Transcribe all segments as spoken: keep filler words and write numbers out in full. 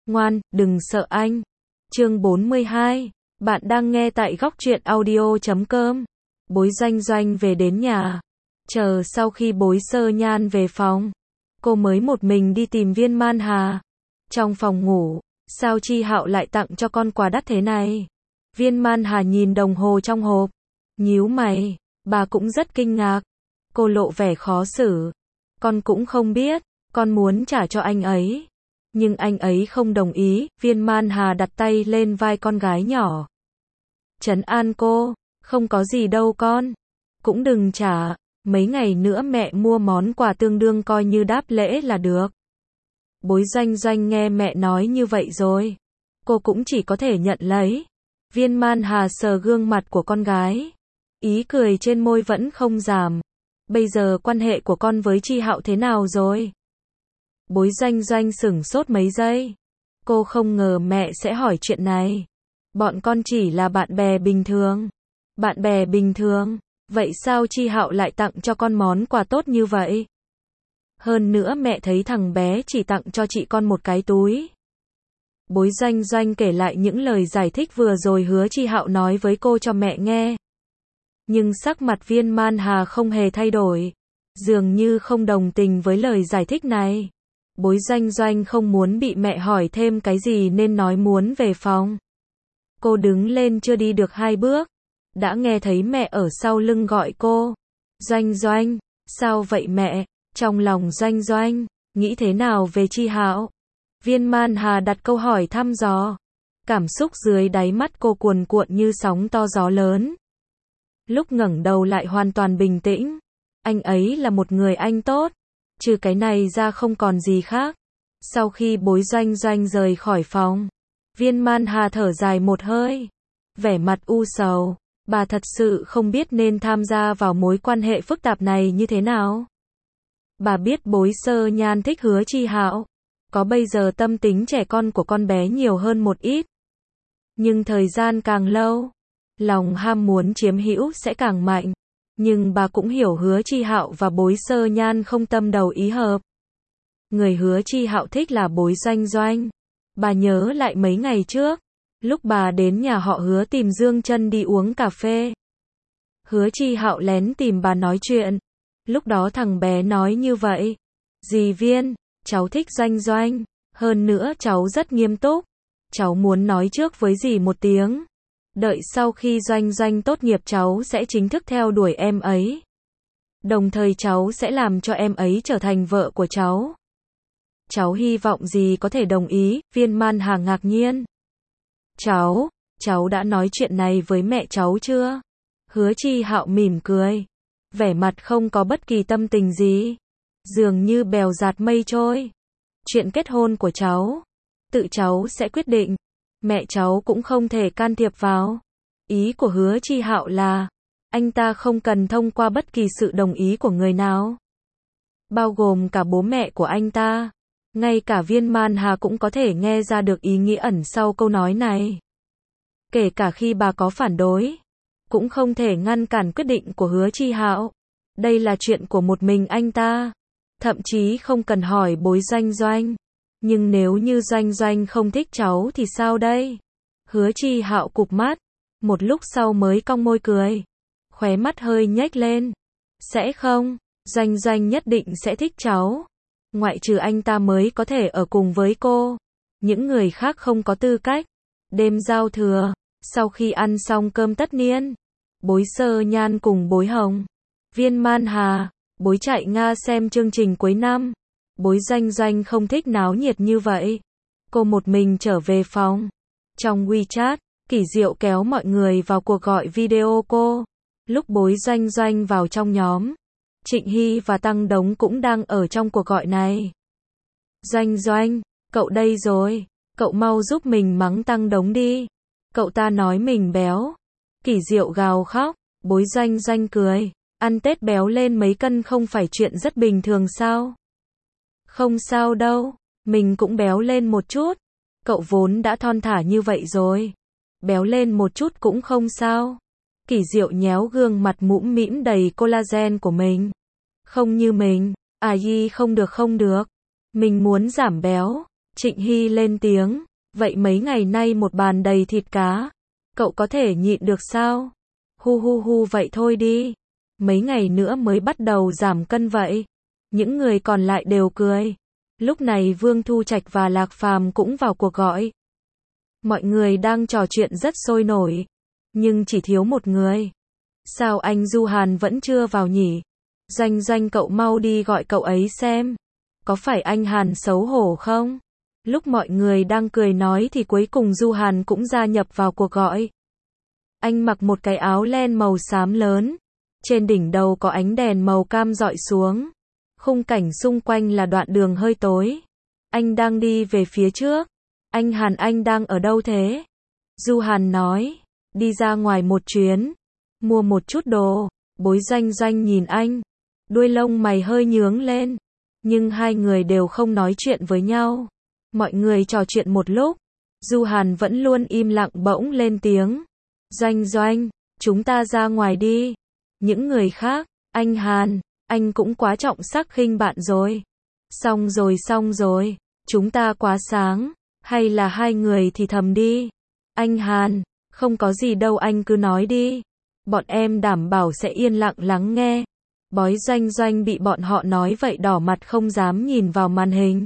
Ngoan, đừng sợ anh. Chương bốn mươi hai. Bạn đang nghe tại góc truyện audio chấm com. Bối Doanh Doanh về đến nhà. Chờ sau khi Bối Sơ Nhan về phòng, cô mới một mình đi tìm Viên Man Hà. Trong phòng ngủ, sao Chi Hạo lại tặng cho con quà đắt thế này? Viên Man Hà nhìn đồng hồ trong hộp, nhíu mày, bà cũng rất kinh ngạc. Cô lộ vẻ khó xử. Con cũng không biết, con muốn trả cho anh ấy. Nhưng anh ấy không đồng ý. Viên Man Hà đặt tay lên vai con gái nhỏ, trấn an cô, không có gì đâu con. Cũng đừng trả, mấy ngày nữa mẹ mua món quà tương đương coi như đáp lễ là được. Bối Doanh Doanh nghe mẹ nói như vậy rồi, cô cũng chỉ có thể nhận lấy. Viên Man Hà sờ gương mặt của con gái, ý cười trên môi vẫn không giảm. Bây giờ quan hệ của con với Chi Hạo thế nào rồi? Bối Doanh Doanh sửng sốt mấy giây. Cô không ngờ mẹ sẽ hỏi chuyện này. Bọn con chỉ là bạn bè bình thường. Bạn bè bình thường? Vậy sao Chi Hạo lại tặng cho con món quà tốt như vậy? Hơn nữa mẹ thấy thằng bé chỉ tặng cho chị con một cái túi. Bối Doanh Doanh kể lại những lời giải thích vừa rồi hứa Chi Hạo nói với cô cho mẹ nghe. Nhưng sắc mặt Viên Man Hà không hề thay đổi, dường như không đồng tình với lời giải thích này. Bối Doanh Doanh không muốn bị mẹ hỏi thêm cái gì nên nói muốn về phòng. Cô đứng lên chưa đi được hai bước, đã nghe thấy mẹ ở sau lưng gọi cô. Doanh Doanh, sao vậy mẹ? Trong lòng Doanh Doanh, nghĩ thế nào về Chi Hạo? Viên Man Hà đặt câu hỏi thăm dò. Cảm xúc dưới đáy mắt cô cuồn cuộn như sóng to gió lớn. Lúc ngẩng đầu lại hoàn toàn bình tĩnh. Anh ấy là một người anh tốt, trừ cái này ra không còn gì khác. Sau khi Bối Doanh Doanh rời khỏi phòng, Viên Man Hà thở dài một hơi, vẻ mặt u sầu. Bà thật sự không biết nên tham gia vào mối quan hệ phức tạp này như thế nào. Bà biết Bối Sơ Nhan thích hứa Chi Hạo, có bây giờ tâm tính trẻ con của con bé nhiều hơn một ít. Nhưng thời gian càng lâu, lòng ham muốn chiếm hữu sẽ càng mạnh. Nhưng bà cũng hiểu hứa Chi Hạo và Bối Sơ Nhan không tâm đầu ý hợp. Người hứa Chi Hạo thích là Bối Doanh Doanh. Bà nhớ lại mấy ngày trước, lúc bà đến nhà họ hứa tìm Dương Chân đi uống cà phê. Hứa Chi Hạo lén tìm bà nói chuyện. Lúc đó thằng bé nói như vậy. Dì Viên, cháu thích Doanh Doanh. Hơn nữa cháu rất nghiêm túc. Cháu muốn nói trước với dì một tiếng. Đợi sau khi Doanh Doanh tốt nghiệp cháu sẽ chính thức theo đuổi em ấy. Đồng thời cháu sẽ làm cho em ấy trở thành vợ của cháu. Cháu hy vọng dì có thể đồng ý. Viên Man Hà ngạc nhiên. Cháu, cháu đã nói chuyện này với mẹ cháu chưa? Hứa Chi Hạo mỉm cười, vẻ mặt không có bất kỳ tâm tình gì, dường như bèo dạt mây trôi. Chuyện kết hôn của cháu, tự cháu sẽ quyết định, mẹ cháu cũng không thể can thiệp vào. Ý của hứa Chi Hạo là, anh ta không cần thông qua bất kỳ sự đồng ý của người nào, bao gồm cả bố mẹ của anh ta. Ngay cả Viên Man Hà cũng có thể nghe ra được ý nghĩa ẩn sau câu nói này. Kể cả khi bà có phản đối, cũng không thể ngăn cản quyết định của hứa Chi Hạo. Đây là chuyện của một mình anh ta, thậm chí không cần hỏi Bối Doanh Doanh. Nhưng nếu như Doanh Doanh không thích cháu thì sao đây? Hứa Chi Hạo cụp mắt, một lúc sau mới cong môi cười, khóe mắt hơi nhếch lên. Sẽ không, Doanh Doanh nhất định sẽ thích cháu. Ngoại trừ anh ta mới có thể ở cùng với cô. Những người khác không có tư cách. Đêm giao thừa, sau khi ăn xong cơm tất niên, Bối Sơ Nhan cùng Bối Hồng, Viên Man Hà, Bối chạy Nga xem chương trình cuối năm. Bối Doanh Doanh không thích náo nhiệt như vậy. Cô một mình trở về phòng. Trong WeChat, Kỳ Diệu kéo mọi người vào cuộc gọi video cô. Lúc Bối Doanh Doanh vào trong nhóm, Trịnh Hy và Tăng Đống cũng đang ở trong cuộc gọi này. Doanh Doanh, cậu đây rồi, cậu mau giúp mình mắng Tăng Đống đi. Cậu ta nói mình béo. Kỳ Diệu gào khóc. Bối Doanh Doanh cười. Ăn Tết béo lên mấy cân không phải chuyện rất bình thường sao? Không sao đâu, mình cũng béo lên một chút. Cậu vốn đã thon thả như vậy rồi, béo lên một chút cũng không sao. Kỳ Diệu nhéo gương mặt mũm mĩm đầy collagen của mình. Không như mình, à yi không được không được. Mình muốn giảm béo, Trịnh Hy lên tiếng, vậy mấy ngày nay một bàn đầy thịt cá, cậu có thể nhịn được sao? Hu hu hu vậy thôi đi, mấy ngày nữa mới bắt đầu giảm cân vậy. Những người còn lại đều cười. Lúc này Vương Thu Trạch và Lạc Phàm cũng vào cuộc gọi. Mọi người đang trò chuyện rất sôi nổi, nhưng chỉ thiếu một người. Sao anh Du Hàn vẫn chưa vào nhỉ? Doanh Doanh cậu mau đi gọi cậu ấy xem. Có phải anh Hàn xấu hổ không? Lúc mọi người đang cười nói thì cuối cùng Du Hàn cũng gia nhập vào cuộc gọi. Anh mặc một cái áo len màu xám lớn. Trên đỉnh đầu có ánh đèn màu cam rọi xuống. Khung cảnh xung quanh là đoạn đường hơi tối. Anh đang đi về phía trước. Anh Hàn anh đang ở đâu thế? Du Hàn nói, đi ra ngoài một chuyến. Mua một chút đồ. Bối Doanh Doanh nhìn anh. Đuôi lông mày hơi nhướng lên. Nhưng hai người đều không nói chuyện với nhau. Mọi người trò chuyện một lúc. Du Hàn vẫn luôn im lặng bỗng lên tiếng. Doanh Doanh, chúng ta ra ngoài đi. Những người khác, anh Hàn, anh cũng quá trọng sắc khinh bạn rồi. Xong rồi xong rồi, chúng ta quá sáng, hay là hai người thì thầm đi. Anh Hàn, không có gì đâu anh cứ nói đi. Bọn em đảm bảo sẽ yên lặng lắng nghe. Bói Doanh Doanh bị bọn họ nói vậy đỏ mặt không dám nhìn vào màn hình.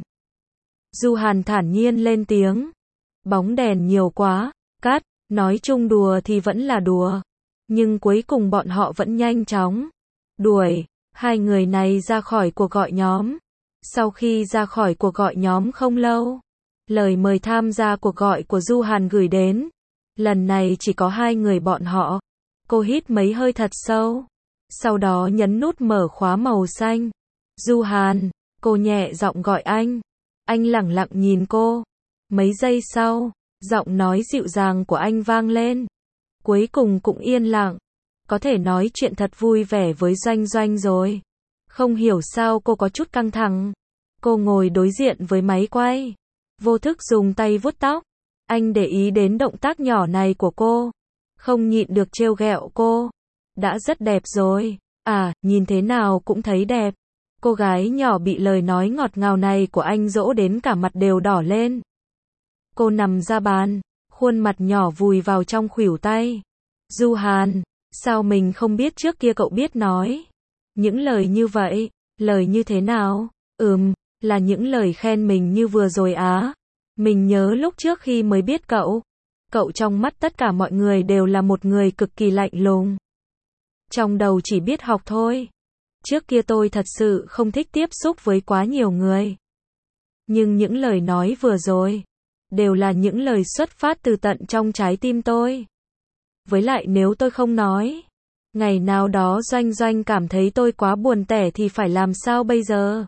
Du Hàn thản nhiên lên tiếng. Bóng đèn nhiều quá, cắt, nói chung đùa thì vẫn là đùa. Nhưng cuối cùng bọn họ vẫn nhanh chóng đuổi hai người này ra khỏi cuộc gọi nhóm. Sau khi ra khỏi cuộc gọi nhóm không lâu, lời mời tham gia cuộc gọi của Du Hàn gửi đến. Lần này chỉ có hai người bọn họ. Cô hít mấy hơi thật sâu. Sau đó nhấn nút mở khóa màu xanh. Du Hàn, cô nhẹ giọng gọi anh. Anh lẳng lặng nhìn cô. Mấy giây sau, giọng nói dịu dàng của anh vang lên. Cuối cùng cũng yên lặng. Có thể nói chuyện thật vui vẻ với Doanh Doanh rồi. Không hiểu sao cô có chút căng thẳng. Cô ngồi đối diện với máy quay. Vô thức dùng tay vuốt tóc. Anh để ý đến động tác nhỏ này của cô. Không nhịn được trêu ghẹo cô. Đã rất đẹp rồi. À, nhìn thế nào cũng thấy đẹp. Cô gái nhỏ bị lời nói ngọt ngào này của anh dỗ đến cả mặt đều đỏ lên. Cô nằm ra bàn, khuôn mặt nhỏ vùi vào trong khuỷu tay. Du Hàn, sao mình không biết trước kia cậu biết nói những lời như vậy? Lời như thế nào? Ừm, là những lời khen mình như vừa rồi á. Mình nhớ lúc trước khi mới biết cậu, cậu trong mắt tất cả mọi người đều là một người cực kỳ lạnh lùng. Trong đầu chỉ biết học thôi. Trước kia tôi thật sự không thích tiếp xúc với quá nhiều người. Nhưng những lời nói vừa rồi đều là những lời xuất phát từ tận trong trái tim tôi. Với lại nếu tôi không nói, ngày nào đó Doanh Doanh cảm thấy tôi quá buồn tẻ thì phải làm sao bây giờ?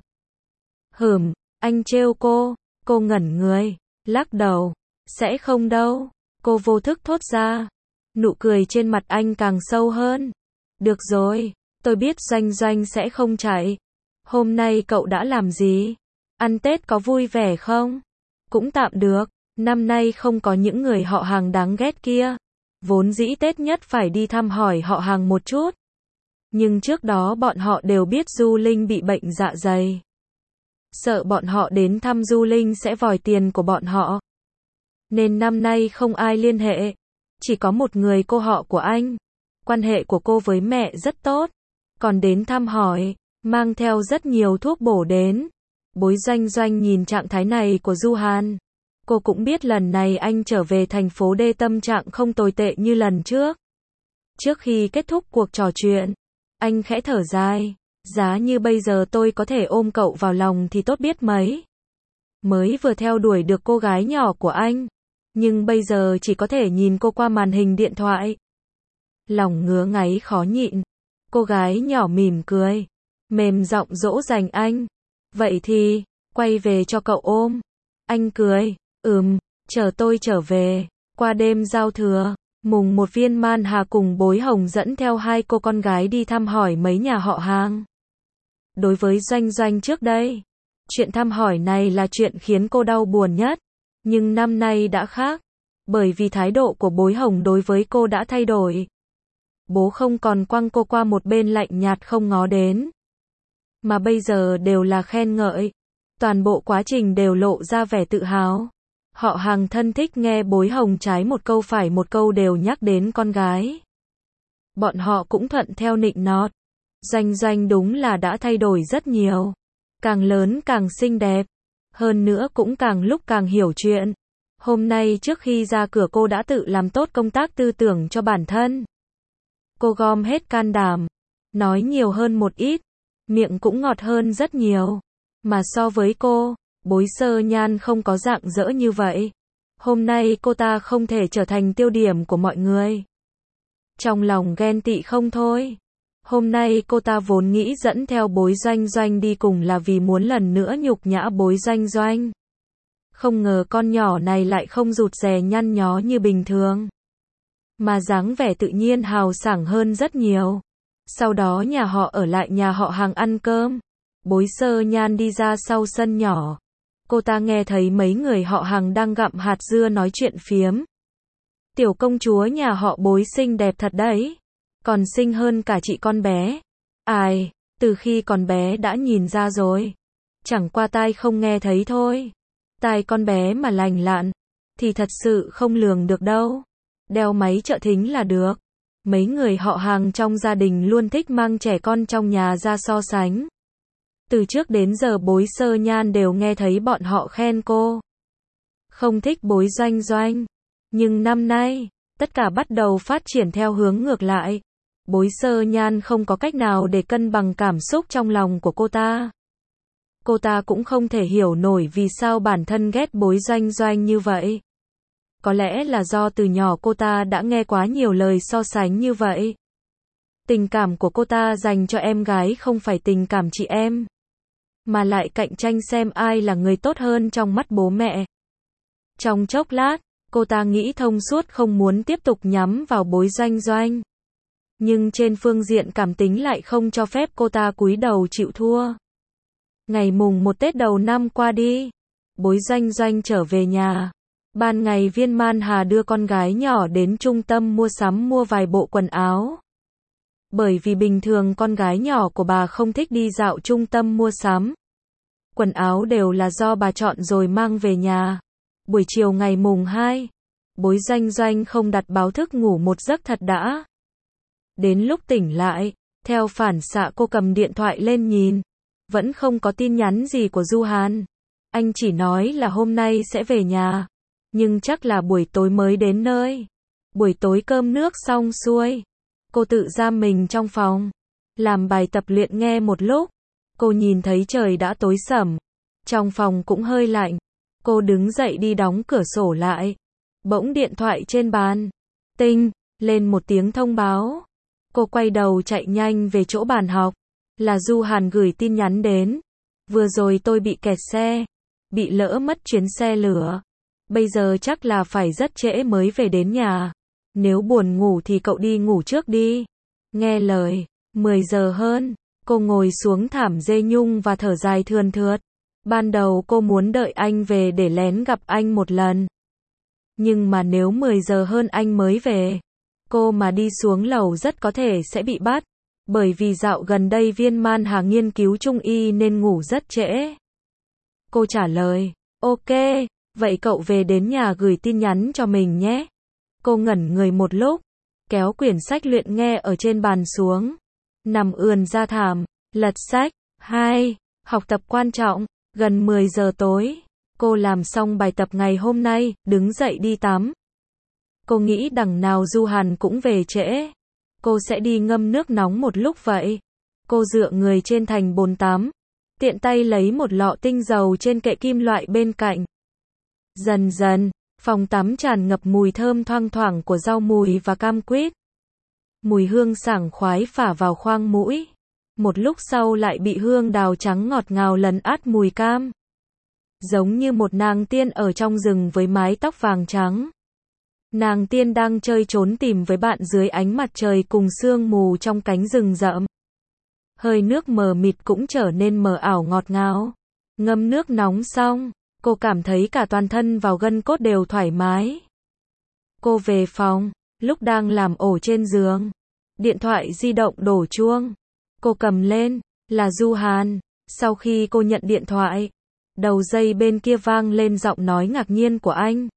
Hửm, anh trêu cô, cô ngẩn người, lắc đầu, sẽ không đâu, cô vô thức thốt ra. Nụ cười trên mặt anh càng sâu hơn. Được rồi, tôi biết Doanh Doanh sẽ không chạy. Hôm nay cậu đã làm gì? Ăn Tết có vui vẻ không? Cũng tạm được, năm nay không có những người họ hàng đáng ghét kia. Vốn dĩ Tết nhất phải đi thăm hỏi họ hàng một chút. Nhưng trước đó bọn họ đều biết Du Linh bị bệnh dạ dày. Sợ bọn họ đến thăm Du Linh sẽ vòi tiền của bọn họ. Nên năm nay không ai liên hệ. Chỉ có một người cô họ của anh. Quan hệ của cô với mẹ rất tốt. Còn đến thăm hỏi, mang theo rất nhiều thuốc bổ đến. Bối Doanh Doanh nhìn trạng thái này của Du Hàn. Cô cũng biết lần này anh trở về thành phố D tâm trạng không tồi tệ như lần trước. Trước khi kết thúc cuộc trò chuyện, anh khẽ thở dài. Giá như bây giờ tôi có thể ôm cậu vào lòng thì tốt biết mấy. Mới vừa theo đuổi được cô gái nhỏ của anh. Nhưng bây giờ chỉ có thể nhìn cô qua màn hình điện thoại. Lòng ngứa ngáy khó nhịn. Cô gái nhỏ mỉm cười. Mềm giọng dỗ dành anh. Vậy thì, quay về cho cậu ôm. Anh cười. Ừm, chờ tôi trở về. Qua đêm giao thừa, mùng một Viên Man Hà cùng Bối Hồng dẫn theo hai cô con gái đi thăm hỏi mấy nhà họ hàng. Đối với Doanh Doanh trước đây, chuyện thăm hỏi này là chuyện khiến cô đau buồn nhất. Nhưng năm nay đã khác. Bởi vì thái độ của Bối Hồng đối với cô đã thay đổi. Bố không còn quăng cô qua một bên lạnh nhạt không ngó đến. Mà bây giờ đều là khen ngợi. Toàn bộ quá trình đều lộ ra vẻ tự hào. Họ Hàng thân thích nghe bối Hồng trái một câu phải một câu đều nhắc đến con gái. Bọn họ cũng thuận theo nịnh nọt. Doanh Doanh đúng là đã thay đổi rất nhiều. Càng lớn càng xinh đẹp. Hơn nữa cũng càng lúc càng hiểu chuyện. Hôm nay trước khi ra cửa cô đã tự làm tốt công tác tư tưởng cho bản thân. Cô gom hết can đảm. Nói nhiều hơn một ít. Miệng cũng ngọt hơn rất nhiều. Mà so với cô, Bối Sơ Nhan không có rạng rỡ như vậy. Hôm nay cô ta không thể trở thành tiêu điểm của mọi người. Trong lòng ghen tị không thôi. Hôm nay cô ta vốn nghĩ dẫn theo Bối Doanh Doanh đi cùng là vì muốn lần nữa nhục nhã Bối Doanh Doanh. Không ngờ con nhỏ này lại không rụt rè nhăn nhó như bình thường. Mà dáng vẻ tự nhiên hào sảng hơn rất nhiều. Sau đó nhà họ ở lại nhà họ Hàng ăn cơm. Bối Sơ Nhan đi ra sau sân nhỏ. Cô ta nghe thấy mấy người họ Hàng đang gặm hạt dưa nói chuyện phiếm. Tiểu công chúa nhà họ Bối xinh đẹp thật đấy. Còn xinh hơn cả chị con bé. Ai, từ khi còn bé đã nhìn ra rồi. Chẳng qua tai không nghe thấy thôi. Tai con bé mà lành lặn, thì thật sự không lường được đâu. Đeo máy trợ thính là được. Mấy người họ Hàng trong gia đình luôn thích mang trẻ con trong nhà ra so sánh. Từ trước đến giờ Bối Sơ Nhan đều nghe thấy bọn họ khen cô. Không thích Bối Doanh Doanh. Nhưng năm nay, tất cả bắt đầu phát triển theo hướng ngược lại. Bối Sơ Nhan không có cách nào để cân bằng cảm xúc trong lòng của cô ta. Cô ta cũng không thể hiểu nổi vì sao bản thân ghét Bối Doanh Doanh như vậy. Có lẽ là do từ nhỏ cô ta đã nghe quá nhiều lời so sánh như vậy. Tình cảm của cô ta dành cho em gái không phải tình cảm chị em, mà lại cạnh tranh xem ai là người tốt hơn trong mắt bố mẹ. Trong chốc lát, cô ta nghĩ thông suốt không muốn tiếp tục nhắm vào Bối Doanh Doanh. Nhưng trên phương diện cảm tính lại không cho phép cô ta cúi đầu chịu thua. Ngày mùng một Tết đầu năm qua đi, Bối Doanh Doanh trở về nhà. Ban ngày Viên Man Hà đưa con gái nhỏ đến trung tâm mua sắm mua vài bộ quần áo. Bởi vì bình thường con gái nhỏ của bà không thích đi dạo trung tâm mua sắm. Quần áo đều là do bà chọn rồi mang về nhà. Buổi chiều ngày mùng hai, Bối Doanh Doanh không đặt báo thức ngủ một giấc thật đã. Đến lúc tỉnh lại, theo phản xạ cô cầm điện thoại lên nhìn. Vẫn không có tin nhắn gì của Du Hàn. Anh chỉ nói là hôm nay sẽ về nhà. Nhưng chắc là buổi tối mới đến nơi. Buổi tối cơm nước xong xuôi. Cô tự giam mình trong phòng. Làm bài tập luyện nghe một lúc. Cô nhìn thấy trời đã tối sẩm. Trong phòng cũng hơi lạnh. Cô đứng dậy đi đóng cửa sổ lại. Bỗng điện thoại trên bàn. Tinh, lên một tiếng thông báo. Cô quay đầu chạy nhanh về chỗ bàn học. Là Du Hàn gửi tin nhắn đến. Vừa rồi tôi bị kẹt xe. Bị lỡ mất chuyến xe lửa. Bây giờ chắc là phải rất trễ mới về đến nhà. Nếu buồn ngủ thì cậu đi ngủ trước đi. Nghe lời. mười giờ hơn. Cô ngồi xuống thảm dê nhung và thở dài thườn thượt. Ban đầu cô muốn đợi anh về để lén gặp anh một lần. Nhưng mà nếu mười giờ hơn anh mới về, cô mà đi xuống lầu rất có thể sẽ bị bắt. Bởi vì dạo gần đây Viên Man Hà nghiên cứu trung y nên ngủ rất trễ. Cô trả lời, ok, vậy cậu về đến nhà gửi tin nhắn cho mình nhé. Cô ngẩn người một lúc, kéo quyển sách luyện nghe ở trên bàn xuống. Nằm ườn ra thảm, lật sách. hai. Học tập quan trọng, gần mười giờ tối. Cô làm xong bài tập ngày hôm nay, đứng dậy đi tắm. Cô nghĩ đằng nào Du Hàn cũng về trễ. Cô sẽ đi ngâm nước nóng một lúc vậy. Cô dựa người trên thành bồn tắm. Tiện tay lấy một lọ tinh dầu trên kệ kim loại bên cạnh. Dần dần, phòng tắm tràn ngập mùi thơm thoang thoảng của rau mùi và cam quýt. Mùi hương sảng khoái phả vào khoang mũi. Một lúc sau lại bị hương đào trắng ngọt ngào lấn át mùi cam. Giống như một nàng tiên ở trong rừng với mái tóc vàng trắng. Nàng tiên đang chơi trốn tìm với bạn dưới ánh mặt trời cùng sương mù trong cánh rừng rậm. Hơi nước mờ mịt cũng trở nên mờ ảo ngọt ngào. Ngâm nước nóng xong, cô cảm thấy cả toàn thân vào gân cốt đều thoải mái. Cô về phòng, lúc đang làm ổ trên giường. Điện thoại di động đổ chuông. Cô cầm lên, là Du Hàn. Sau khi cô nhận điện thoại, Đầu dây bên kia vang lên giọng nói ngạc nhiên của anh.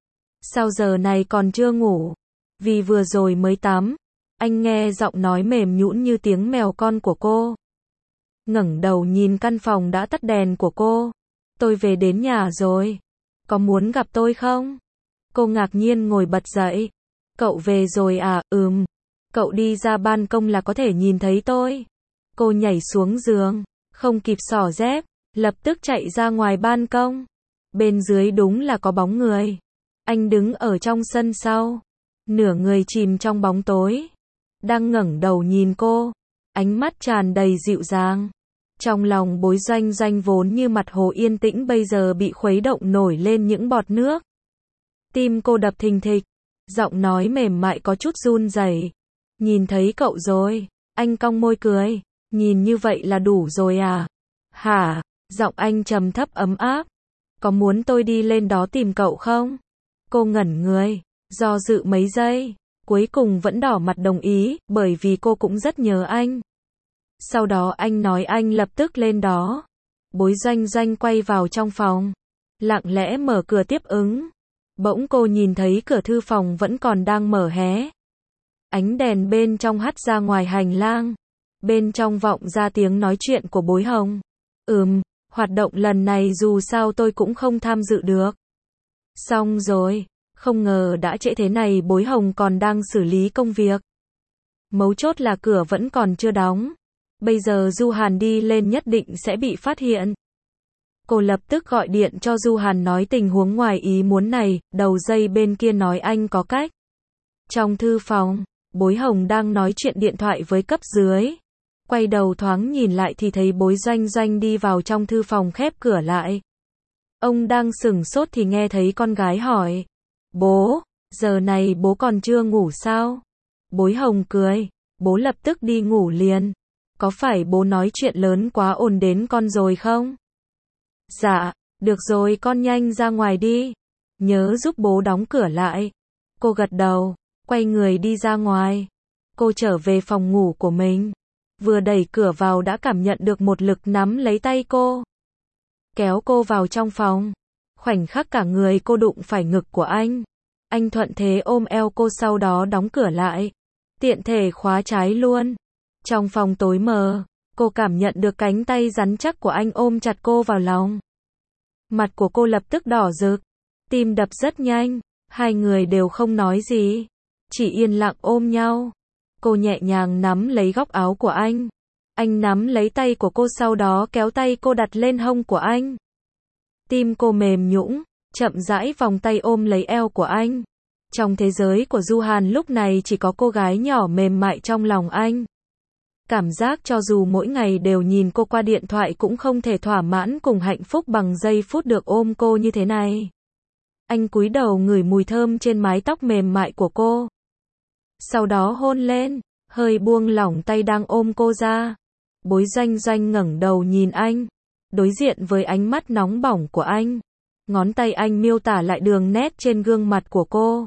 Sao giờ này còn chưa ngủ? Vì vừa rồi mới tắm. Anh nghe giọng nói mềm nhũn như tiếng mèo con của cô. Ngẩng đầu nhìn căn phòng đã tắt đèn của cô. Tôi về đến nhà rồi. Có muốn gặp tôi không? Cô ngạc nhiên ngồi bật dậy. Cậu về rồi à? Ừm. Cậu đi ra ban công là có thể nhìn thấy tôi. Cô nhảy xuống giường, không kịp xỏ dép, lập tức chạy ra ngoài ban công. Bên dưới đúng là có bóng người. Anh đứng ở trong sân sau, nửa người chìm trong bóng tối, đang ngẩng đầu nhìn cô, ánh mắt tràn đầy dịu dàng. Trong lòng Bối Doanh Doanh vốn như mặt hồ yên tĩnh bây giờ bị khuấy động nổi lên những bọt nước. Tim cô đập thình thịch, giọng nói mềm mại có chút run rẩy. Nhìn thấy cậu rồi, anh cong môi cười, nhìn như vậy là đủ rồi à? Hả? Giọng anh trầm thấp ấm áp. Có muốn tôi đi lên đó tìm cậu không? Cô ngẩn người, do dự mấy giây, cuối cùng vẫn đỏ mặt đồng ý, bởi vì cô cũng rất nhớ anh. Sau đó anh nói anh lập tức lên đó. Bối Doanh Doanh quay vào trong phòng, lặng lẽ mở cửa tiếp ứng. Bỗng cô nhìn thấy cửa thư phòng vẫn còn đang mở hé. Ánh đèn bên trong hắt ra ngoài hành lang. Bên trong vọng ra tiếng nói chuyện của Bối Hồng. Ừm, hoạt động lần này dù sao tôi cũng không tham dự được. Xong rồi, không ngờ đã trễ thế này Bối Hồng còn đang xử lý công việc. Mấu chốt là cửa vẫn còn chưa đóng. Bây giờ Du Hàn đi lên nhất định sẽ bị phát hiện. Cô lập tức gọi điện cho Du Hàn nói tình huống ngoài ý muốn này, đầu dây bên kia nói anh có cách. Trong thư phòng, Bối Hồng đang nói chuyện điện thoại với cấp dưới. Quay đầu thoáng nhìn lại thì thấy Bối Doanh Doanh đi vào trong thư phòng khép cửa lại. Ông đang sửng sốt thì nghe thấy con gái hỏi. Bố, giờ này bố còn chưa ngủ sao? Bối Hồng cười, bố lập tức đi ngủ liền. Có phải bố nói chuyện lớn quá ồn đến con rồi không? Dạ, được rồi con nhanh ra ngoài đi. Nhớ giúp bố đóng cửa lại. Cô gật đầu, quay người đi ra ngoài. Cô trở về phòng ngủ của mình. Vừa đẩy cửa vào đã cảm nhận được một lực nắm lấy tay cô. Kéo cô vào trong phòng. Khoảnh khắc cả người cô đụng phải ngực của anh. Anh thuận thế ôm eo cô sau đó đóng cửa lại. Tiện thể khóa trái luôn. Trong phòng tối mờ, cô cảm nhận được cánh tay rắn chắc của anh ôm chặt cô vào lòng. Mặt của cô lập tức đỏ rực. Tim đập rất nhanh. Hai người đều không nói gì. Chỉ yên lặng ôm nhau. Cô nhẹ nhàng nắm lấy góc áo của anh. Anh nắm lấy tay của cô sau đó kéo tay cô đặt lên hông của anh. Tim cô mềm nhũn, chậm rãi vòng tay ôm lấy eo của anh. Trong thế giới của Du Hàn lúc này chỉ có cô gái nhỏ mềm mại trong lòng anh. Cảm giác cho dù mỗi ngày đều nhìn cô qua điện thoại cũng không thể thỏa mãn cùng hạnh phúc bằng giây phút được ôm cô như thế này. Anh cúi đầu ngửi mùi thơm trên mái tóc mềm mại của cô. Sau đó hôn lên, hơi buông lỏng tay đang ôm cô ra. Bối Doanh Doanh ngẩng đầu nhìn anh, đối diện với ánh mắt nóng bỏng của anh. Ngón tay anh miêu tả lại đường nét trên gương mặt của cô.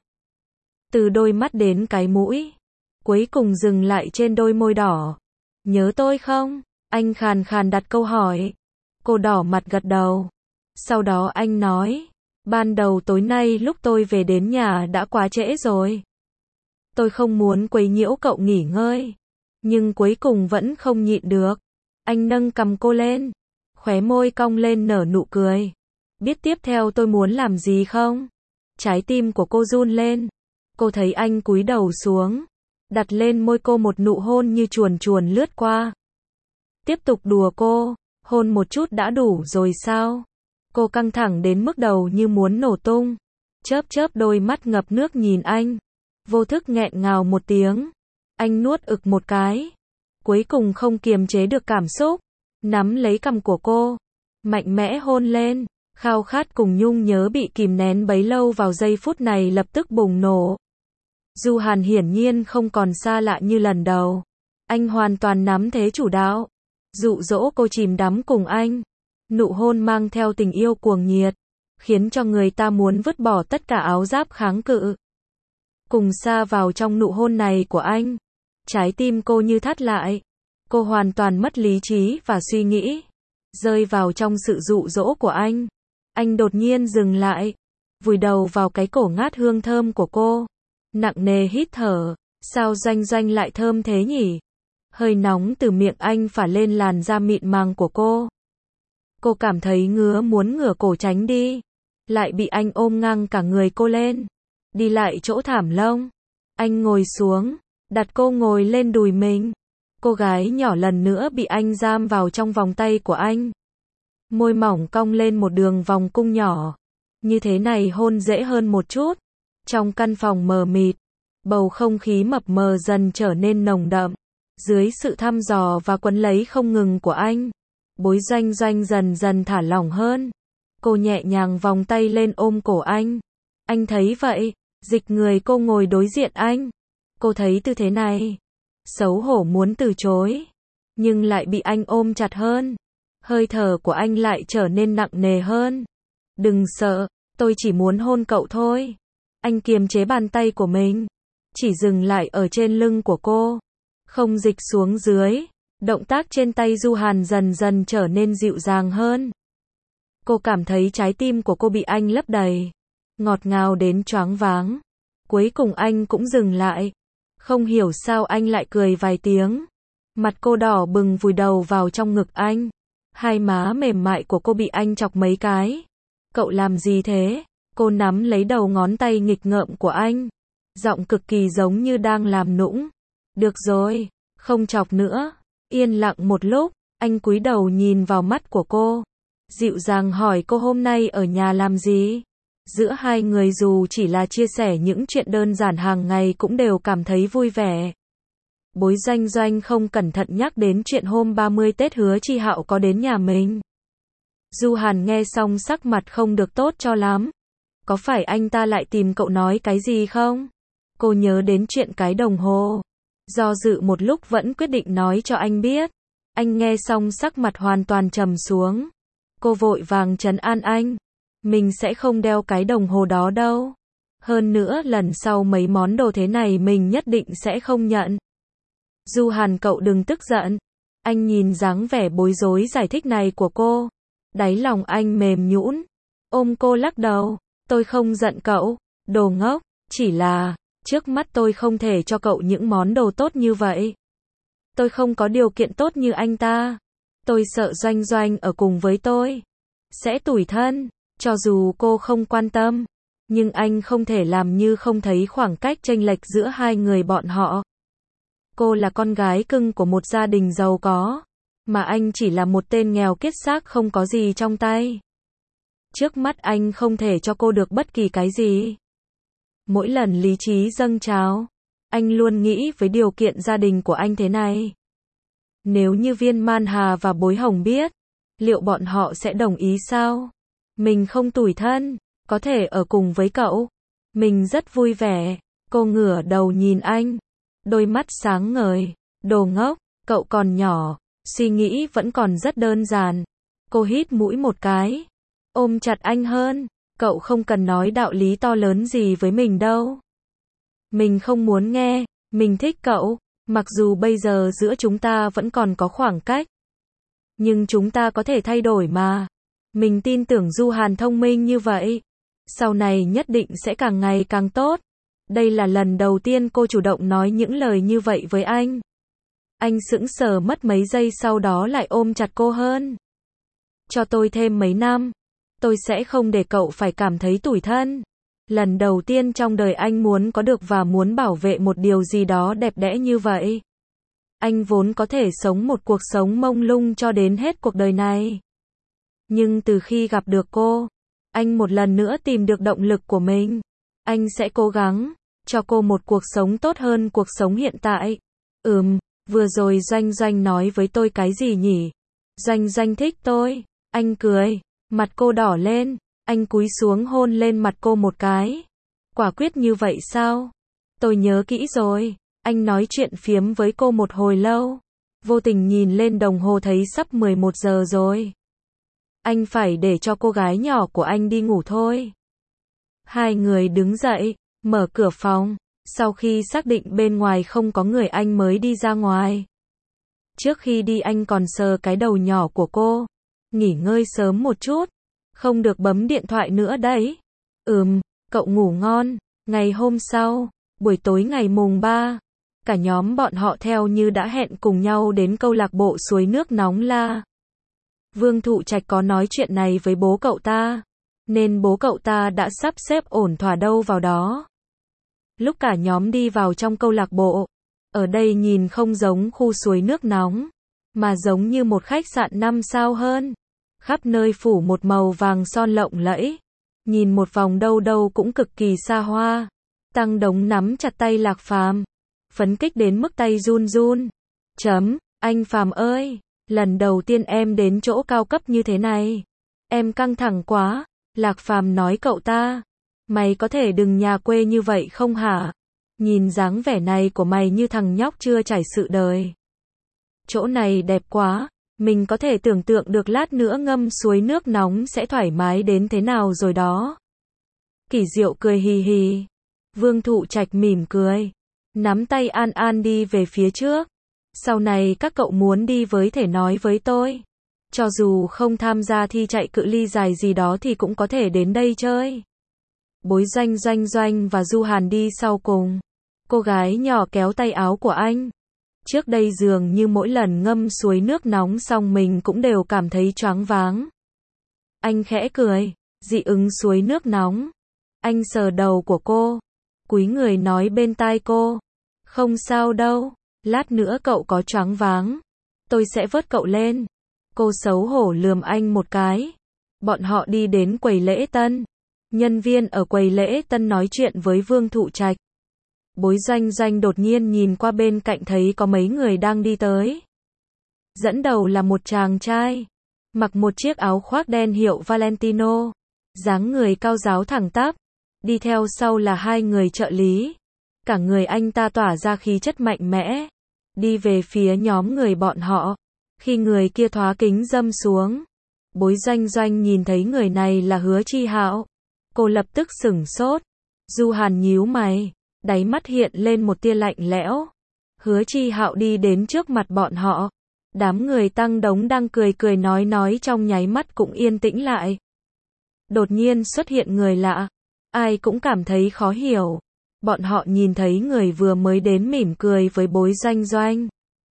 Từ đôi mắt đến cái mũi, cuối cùng dừng lại trên đôi môi đỏ. Nhớ tôi không? Anh khàn khàn đặt câu hỏi. Cô đỏ mặt gật đầu. Sau đó anh nói, ban đầu tối nay lúc tôi về đến nhà đã quá trễ rồi. Tôi không muốn quấy nhiễu cậu nghỉ ngơi. Nhưng cuối cùng vẫn không nhịn được. Anh nâng cằm cô lên. Khóe môi cong lên nở nụ cười. Biết tiếp theo tôi muốn làm gì không? Trái tim của cô run lên. Cô thấy anh cúi đầu xuống. Đặt lên môi cô một nụ hôn như chuồn chuồn lướt qua. Tiếp tục đùa cô. Hôn một chút đã đủ rồi sao? Cô căng thẳng đến mức đầu như muốn nổ tung. Chớp chớp đôi mắt ngập nước nhìn anh. Vô thức nghẹn ngào một tiếng. Anh nuốt ực một cái. Cuối cùng không kiềm chế được cảm xúc. Nắm lấy cằm của cô. Mạnh mẽ hôn lên. Khao khát cùng nhung nhớ bị kìm nén bấy lâu vào giây phút này lập tức bùng nổ. Du Hàn hiển nhiên không còn xa lạ như lần đầu. Anh hoàn toàn nắm thế chủ đạo. Dụ dỗ cô chìm đắm cùng anh. Nụ hôn mang theo tình yêu cuồng nhiệt. Khiến cho người ta muốn vứt bỏ tất cả áo giáp kháng cự. Cùng sa vào trong nụ hôn này của anh. Trái tim cô như thắt lại. Cô hoàn toàn mất lý trí và suy nghĩ. rơi vào trong sự dụ dỗ của anh. Anh đột nhiên dừng lại, vùi đầu vào cái cổ ngát hương thơm của cô, nặng nề hít thở, sao Doanh Doanh lại thơm thế nhỉ? Hơi nóng từ miệng anh phả lên làn da mịn màng của cô. Cô cảm thấy ngứa muốn ngửa cổ tránh đi, lại bị anh ôm ngang cả người cô lên, đi lại chỗ thảm lông. Anh ngồi xuống, đặt cô ngồi lên đùi mình. Cô gái nhỏ lần nữa bị anh giam vào trong vòng tay của anh. Môi mỏng cong lên một đường vòng cung nhỏ. Như thế này hôn dễ hơn một chút. Trong căn phòng mờ mịt, bầu không khí mập mờ dần trở nên nồng đậm. Dưới sự thăm dò và quấn lấy không ngừng của anh, Bối Doanh Doanh dần dần thả lỏng hơn. Cô nhẹ nhàng vòng tay lên ôm cổ anh. Anh thấy vậy, dịch người cô ngồi đối diện anh. Cô thấy tư thế này, xấu hổ muốn từ chối, nhưng lại bị anh ôm chặt hơn. Hơi thở của anh lại trở nên nặng nề hơn. Đừng sợ, tôi chỉ muốn hôn cậu thôi. Anh kiềm chế bàn tay của mình, chỉ dừng lại ở trên lưng của cô, không dịch xuống dưới. Động tác trên tay Du Hàn dần dần trở nên dịu dàng hơn. Cô cảm thấy trái tim của cô bị anh lấp đầy, ngọt ngào đến choáng váng. Cuối cùng anh cũng dừng lại. Không hiểu sao anh lại cười vài tiếng. Mặt cô đỏ bừng vùi đầu vào trong ngực anh. Hai má mềm mại của cô bị anh chọc mấy cái. Cậu làm gì thế? Cô nắm lấy đầu ngón tay nghịch ngợm của anh, giọng cực kỳ giống như đang làm nũng. Được rồi, không chọc nữa. Yên lặng một lúc, anh cúi đầu nhìn vào mắt của cô, dịu dàng hỏi cô hôm nay ở nhà làm gì? Giữa hai người dù chỉ là chia sẻ những chuyện đơn giản hàng ngày cũng đều cảm thấy vui vẻ. Bối Doanh Doanh không cẩn thận nhắc đến chuyện hôm ba mươi Tết hứa Chi Hạo có đến nhà mình. Du Hàn nghe xong sắc mặt không được tốt cho lắm. Có phải anh ta lại tìm cậu nói cái gì không? Cô nhớ đến chuyện cái đồng hồ. Do dự một lúc vẫn quyết định nói cho anh biết. Anh nghe xong sắc mặt hoàn toàn trầm xuống. Cô vội vàng trấn an anh. Mình sẽ không đeo cái đồng hồ đó đâu. Hơn nữa lần sau mấy món đồ thế này mình nhất định sẽ không nhận. Du Hàn cậu đừng tức giận. Anh nhìn dáng vẻ bối rối giải thích này của cô. Đáy lòng anh mềm nhũn. Ôm cô lắc đầu. Tôi không giận cậu. Đồ ngốc. Chỉ là, trước mắt tôi không thể cho cậu những món đồ tốt như vậy. Tôi không có điều kiện tốt như anh ta. Tôi sợ Doanh Doanh ở cùng với tôi sẽ tủi thân. Cho dù cô không quan tâm, nhưng anh không thể làm như không thấy khoảng cách chênh lệch giữa hai người bọn họ. Cô là con gái cưng của một gia đình giàu có, mà anh chỉ là một tên nghèo kiết xác không có gì trong tay. Trước mắt anh không thể cho cô được bất kỳ cái gì. Mỗi lần lý trí dâng trào, anh luôn nghĩ với điều kiện gia đình của anh thế này. Nếu như Viên Man Hà và Bối Hồng biết, liệu bọn họ sẽ đồng ý sao? Mình không tủi thân, có thể ở cùng với cậu. Mình rất vui vẻ. Cô ngửa đầu nhìn anh, đôi mắt sáng ngời. Đồ ngốc, cậu còn nhỏ, suy nghĩ vẫn còn rất đơn giản. Cô hít mũi một cái, ôm chặt anh hơn. Cậu không cần nói đạo lý to lớn gì với mình đâu. Mình không muốn nghe, mình thích cậu, mặc dù bây giờ giữa chúng ta vẫn còn có khoảng cách. Nhưng chúng ta có thể thay đổi mà. Mình tin tưởng Du Hàn thông minh như vậy. Sau này nhất định sẽ càng ngày càng tốt. Đây là lần đầu tiên cô chủ động nói những lời như vậy với anh. Anh sững sờ mất mấy giây sau đó lại ôm chặt cô hơn. Cho tôi thêm mấy năm. Tôi sẽ không để cậu phải cảm thấy tủi thân. Lần đầu tiên trong đời anh muốn có được và muốn bảo vệ một điều gì đó đẹp đẽ như vậy. Anh vốn có thể sống một cuộc sống mông lung cho đến hết cuộc đời này. Nhưng từ khi gặp được cô, anh một lần nữa tìm được động lực của mình. Anh sẽ cố gắng cho cô một cuộc sống tốt hơn cuộc sống hiện tại. Ừm, vừa rồi Doanh Doanh nói với tôi cái gì nhỉ? Doanh Doanh thích tôi. Anh cười, mặt cô đỏ lên, anh cúi xuống hôn lên mặt cô một cái. Quả quyết như vậy sao? Tôi nhớ kỹ rồi. Anh nói chuyện phiếm với cô một hồi lâu. Vô tình nhìn lên đồng hồ thấy sắp mười một giờ rồi. Anh phải để cho cô gái nhỏ của anh đi ngủ thôi. Hai người đứng dậy, mở cửa phòng. Sau khi xác định bên ngoài không có người anh mới đi ra ngoài. Trước khi đi anh còn sờ cái đầu nhỏ của cô. nghỉ ngơi sớm một chút, không được bấm điện thoại nữa đấy. Ừm, cậu ngủ ngon. Ngày hôm sau, buổi tối ngày mùng ba, cả nhóm bọn họ theo như đã hẹn cùng nhau đến câu lạc bộ suối nước nóng La. Vương Thụ Trạch có nói chuyện này với bố cậu ta, nên bố cậu ta đã sắp xếp ổn thỏa đâu vào đó. Lúc cả nhóm đi vào trong câu lạc bộ, ở đây nhìn không giống khu suối nước nóng, mà giống như một khách sạn năm sao hơn. Khắp nơi phủ một màu vàng son lộng lẫy, nhìn một vòng đâu đâu cũng cực kỳ xa hoa. Tăng Đống nắm chặt tay Lạc Phàm, phấn khích đến mức tay run run. Chấm, anh Phàm ơi, lần đầu tiên em đến chỗ cao cấp như thế này, em căng thẳng quá. Lạc Phàm nói cậu ta, mày có thể đừng nhà quê như vậy không hả? Nhìn dáng vẻ này của mày như thằng nhóc chưa trải sự đời. Chỗ này đẹp quá, mình có thể tưởng tượng được lát nữa ngâm suối nước nóng sẽ thoải mái đến thế nào rồi đó. Kỳ Diệu cười hì hì. Vương Thụ Trạch mỉm cười, nắm tay An An đi về phía trước. Sau này các cậu muốn đi với thể nói với tôi. Cho dù không tham gia thi chạy cự ly dài gì đó thì cũng có thể đến đây chơi. Bối Doanh Doanh Doanh và Du Hàn đi sau cùng. Cô gái nhỏ kéo tay áo của anh. Trước đây dường như mỗi lần ngâm suối nước nóng xong mình cũng đều cảm thấy choáng váng. Anh khẽ cười, dị ứng suối nước nóng. Anh sờ đầu của cô, cúi người nói bên tai cô, không sao đâu, lát nữa cậu có choáng váng, tôi sẽ vớt cậu lên. Cô xấu hổ lườm anh một cái. Bọn họ đi đến quầy lễ tân. Nhân viên ở quầy lễ tân nói chuyện với Vương Thụ Trạch. Bối Doanh Doanh đột nhiên nhìn qua bên cạnh thấy có mấy người đang đi tới. Dẫn đầu là một chàng trai, mặc một chiếc áo khoác đen hiệu Valentino, dáng người cao ráo thẳng tắp. Đi theo sau là hai người trợ lý. Cả người anh ta tỏa ra khí chất mạnh mẽ. Đi về phía nhóm người bọn họ. Khi người kia thoá kính râm xuống, Bối Doanh Doanh nhìn thấy người này là Hứa Chi Hạo. Cô lập tức sửng sốt. Du Hàn nhíu mày, đáy mắt hiện lên một tia lạnh lẽo. Hứa Chi Hạo đi đến trước mặt bọn họ. Đám người Tăng Đống đang cười cười nói nói trong nháy mắt cũng yên tĩnh lại. Đột nhiên xuất hiện người lạ, ai cũng cảm thấy khó hiểu. Bọn họ nhìn thấy người vừa mới đến mỉm cười với Bối Doanh Doanh.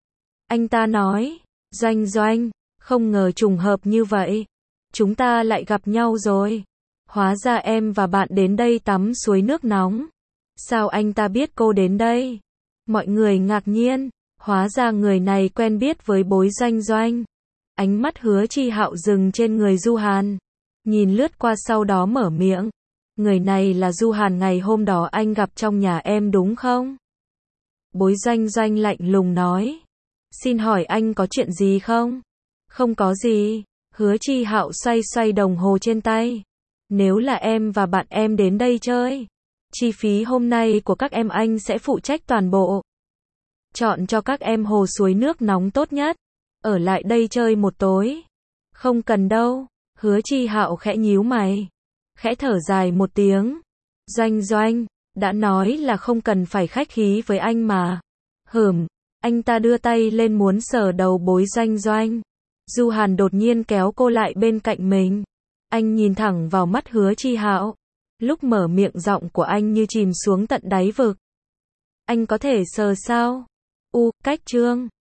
Anh ta nói, Doanh Doanh, không ngờ trùng hợp như vậy. Chúng ta lại gặp nhau rồi. Hóa ra em và bạn đến đây tắm suối nước nóng. Sao anh ta biết cô đến đây? Mọi người ngạc nhiên. Hóa ra người này quen biết với Bối Doanh Doanh. Ánh mắt Hứa Chi Hạo dừng trên người Du Hàn. Nhìn lướt qua sau đó mở miệng. Người này là Du Hàn ngày hôm đó anh gặp trong nhà em đúng không? Bối Doanh Doanh lạnh lùng nói. Xin hỏi anh có chuyện gì không? Không có gì. Hứa Chi Hạo xoay xoay đồng hồ trên tay. Nếu là em và bạn em đến đây chơi, chi phí hôm nay của các em anh sẽ phụ trách toàn bộ. Chọn cho các em hồ suối nước nóng tốt nhất. Ở lại đây chơi một tối. Không cần đâu. Hứa Chi Hạo khẽ nhíu mày. Khẽ thở dài một tiếng. Doanh Doanh, đã nói là không cần phải khách khí với anh mà. Hửm, anh ta đưa tay lên muốn sờ đầu Bối Doanh Doanh. Du Hàn đột nhiên kéo cô lại bên cạnh mình. Anh nhìn thẳng vào mắt Hứa Chi Hạo. Lúc mở miệng giọng của anh như chìm xuống tận đáy vực. Anh có thể sờ sao? U, cách trương.